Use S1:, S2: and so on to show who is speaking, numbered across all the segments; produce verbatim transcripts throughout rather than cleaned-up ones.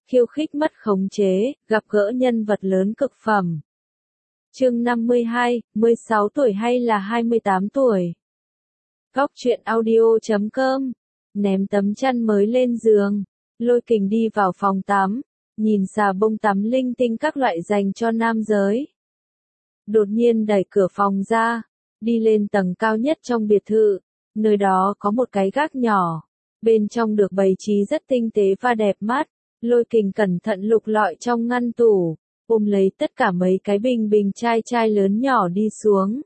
S1: khiêu khích mất khống chế, gặp gỡ nhân vật lớn cực phẩm. Chương năm mươi hai, mười sáu tuổi hay là hai mươi tám tuổi? Góc truyện audio chấm com. Ném tấm chăn mới lên giường, Lôi Kình đi vào phòng tắm, nhìn xà bông tắm linh tinh các loại dành cho nam giới. Đột nhiên đẩy cửa phòng ra, đi lên tầng cao nhất trong biệt thự, nơi đó có một cái gác nhỏ, bên trong được bày trí rất tinh tế và đẹp mắt. Lôi Kình cẩn thận lục lọi trong ngăn tủ, ôm lấy tất cả mấy cái bình bình chai chai lớn nhỏ đi xuống.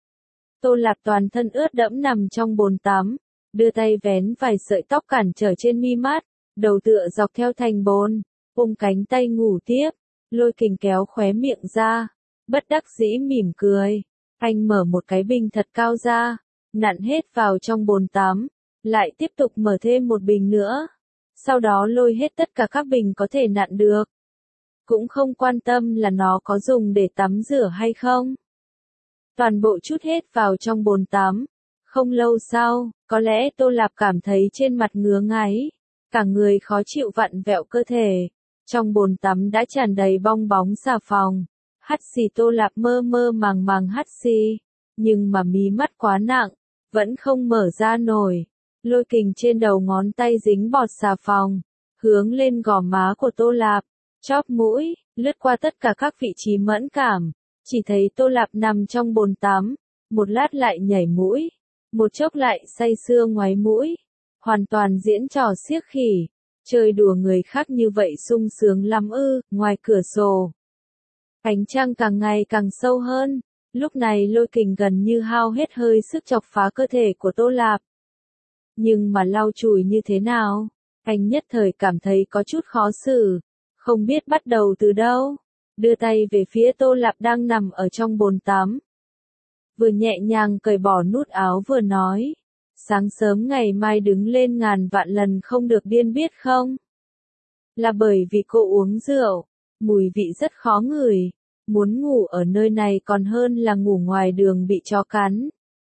S1: Tô Lạp toàn thân ướt đẫm nằm trong bồn tắm, đưa tay vén vài sợi tóc cản trở trên mi mắt, đầu tựa dọc theo thành bồn, ôm cánh tay ngủ tiếp. Lôi Kình kéo khóe miệng ra, bất đắc dĩ mỉm cười. Anh mở một cái bình thật cao ra, nặn hết vào trong bồn tắm, lại tiếp tục mở thêm một bình nữa. Sau đó lôi hết tất cả các bình có thể nặn được. Cũng không quan tâm là nó có dùng để tắm rửa hay không. Toàn bộ chút hết vào trong bồn tắm. Không lâu sau, có lẽ Tô Lạp cảm thấy trên mặt ngứa ngáy, cả người khó chịu vặn vẹo cơ thể. Trong bồn tắm đã tràn đầy bong bóng xà phòng. Hắt xì Tô Lạp mơ mơ màng màng hắt xì, nhưng mà mí mắt quá nặng, vẫn không mở ra nổi. Lôi Kình trên đầu ngón tay dính bọt xà phòng, hướng lên gò má của Tô Lạp, chóp mũi, lướt qua tất cả các vị trí mẫn cảm, chỉ thấy Tô Lạp nằm trong bồn tắm, một lát lại nhảy mũi, một chốc lại say sưa ngoáy mũi, hoàn toàn diễn trò siếc khỉ, chơi đùa người khác như vậy sung sướng lắm ư. Ngoài cửa sổ, ánh trăng càng ngày càng sâu hơn, lúc này Lôi Kình gần như hao hết hơi sức chọc phá cơ thể của Tô Lạp. Nhưng mà lau chùi như thế nào? Anh nhất thời cảm thấy có chút khó xử, không biết bắt đầu từ đâu. Đưa tay về phía Tô Lạp đang nằm ở trong bồn tắm. Vừa nhẹ nhàng cởi bỏ nút áo vừa nói. Sáng sớm ngày mai đứng lên ngàn vạn lần không được điên biết không? Là bởi vì cô uống rượu, mùi vị rất khó ngửi. Muốn ngủ ở nơi này còn hơn là ngủ ngoài đường bị chó cắn.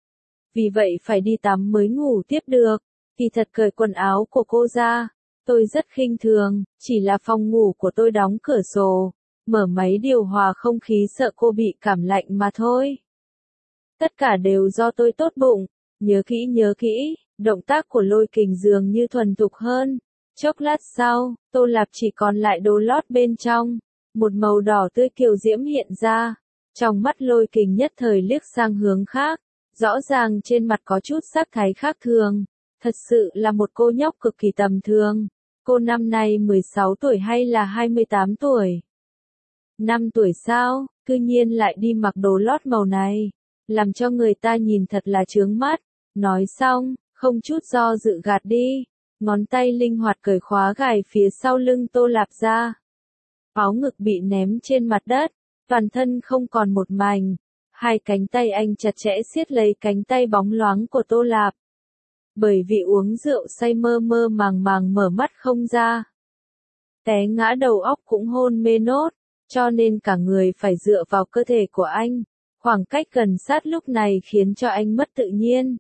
S1: Vì vậy phải đi tắm mới ngủ tiếp được. Kỳ thật cởi quần áo của cô ra, tôi rất khinh thường, chỉ là phòng ngủ của tôi đóng cửa sổ, mở máy điều hòa không khí sợ cô bị cảm lạnh mà thôi. Tất cả đều do tôi tốt bụng, nhớ kỹ nhớ kỹ, động tác của Lôi Kình dường như thuần thục hơn. Chốc lát sau, Tô Lạp chỉ còn lại đồ lót bên trong, một màu đỏ tươi kiều diễm hiện ra, trong mắt Lôi Kình nhất thời liếc sang hướng khác. Rõ ràng trên mặt có chút sắc thái khác thường, thật sự là một cô nhóc cực kỳ tầm thường. Cô năm nay mười sáu tuổi hay là hai mươi tám tuổi? năm tuổi sao, cư nhiên lại đi mặc đồ lót màu này, làm cho người ta nhìn thật là chướng mắt. Nói xong, không chút do dự gạt đi, ngón tay linh hoạt cởi khóa gài phía sau lưng Tô Lạp ra. Áo ngực bị ném trên mặt đất, toàn thân không còn một mảnh. Hai cánh tay anh chặt chẽ siết lấy cánh tay bóng loáng của Tô Lạp. Bởi vì uống rượu say mơ mơ màng màng mở mắt không ra. Té ngã đầu óc cũng hôn mê nốt, cho nên cả người phải dựa vào cơ thể của anh. Khoảng cách gần sát lúc này khiến cho anh mất tự nhiên.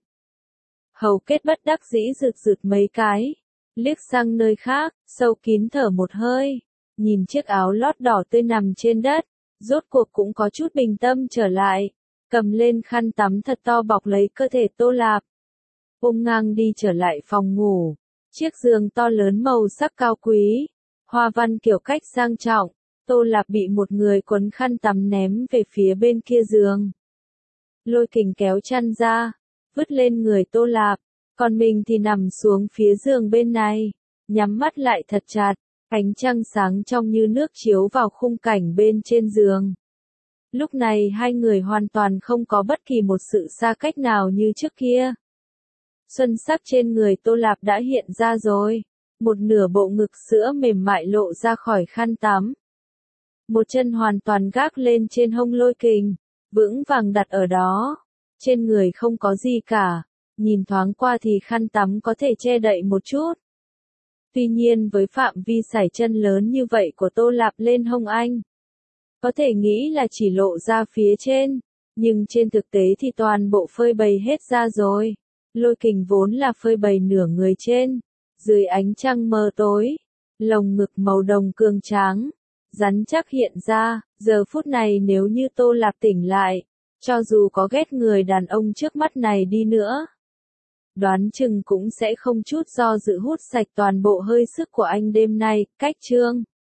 S1: Hầu kết bất đắc dĩ rực rực mấy cái, liếc sang nơi khác, sâu kín thở một hơi, nhìn chiếc áo lót đỏ tươi nằm trên đất. Rốt cuộc cũng có chút bình tâm trở lại, cầm lên khăn tắm thật to bọc lấy cơ thể Tô Lạp. Ôm ngang đi trở lại phòng ngủ, chiếc giường to lớn màu sắc cao quý, hoa văn kiểu cách sang trọng, Tô Lạp bị một người quấn khăn tắm ném về phía bên kia giường. Lôi Kình kéo chăn ra, vứt lên người Tô Lạp, còn mình thì nằm xuống phía giường bên này, nhắm mắt lại thật chặt. Ánh trăng sáng trong như nước chiếu vào khung cảnh bên trên giường. Lúc này hai người hoàn toàn không có bất kỳ một sự xa cách nào như trước kia. Xuân sắc trên người Tô Lạp đã hiện ra rồi, một nửa bộ ngực sữa mềm mại lộ ra khỏi khăn tắm. Một chân hoàn toàn gác lên trên hông Lôi Kình, vững vàng đặt ở đó. Trên người không có gì cả, nhìn thoáng qua thì khăn tắm có thể che đậy một chút. Tuy nhiên với phạm vi sải chân lớn như vậy của Tô Lạp lên hông anh, có thể nghĩ là chỉ lộ ra phía trên, nhưng trên thực tế thì toàn bộ phơi bày hết ra rồi. Lôi Kình vốn là phơi bày nửa người trên, dưới ánh trăng mờ tối, Lồng ngực màu đồng cường tráng, rắn chắc hiện ra, giờ phút này nếu như Tô Lạp tỉnh lại, cho dù có ghét người đàn ông trước mắt này đi nữa, đoán chừng cũng sẽ không chút do dự hút sạch toàn bộ hơi sức của anh đêm nay. Cách chương